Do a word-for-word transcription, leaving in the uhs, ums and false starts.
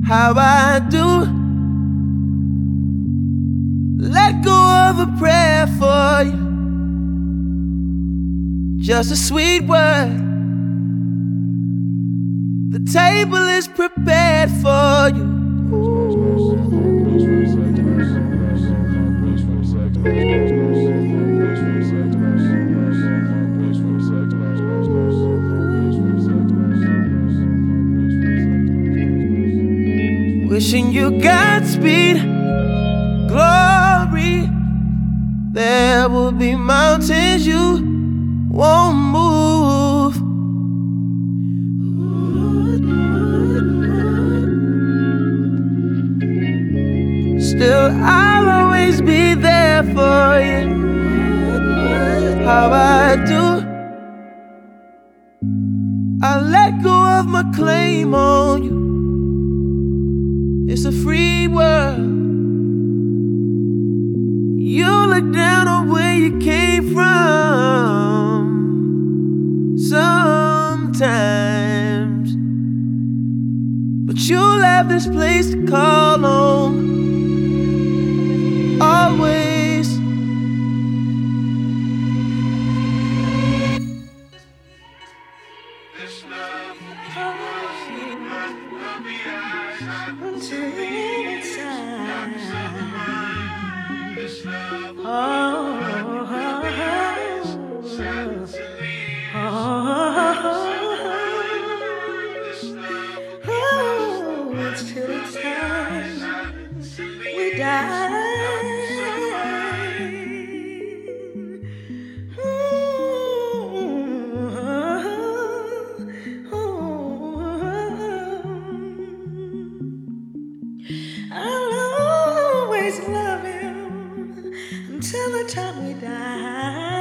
how I do. Let go of a prayer for you, just a sweet word. The table is prepared for you. Wishing you Godspeed, glory. There will be mountains you won't move. Still, I'll always be there for you, how I do. I let go of my claim on you. It's a free world. You look down on where you came from sometimes, but you'll have this place to call home always. This love until the inside. This love, oh, oh, oh, oh, until it's time we die. I'll always love you until the time we die.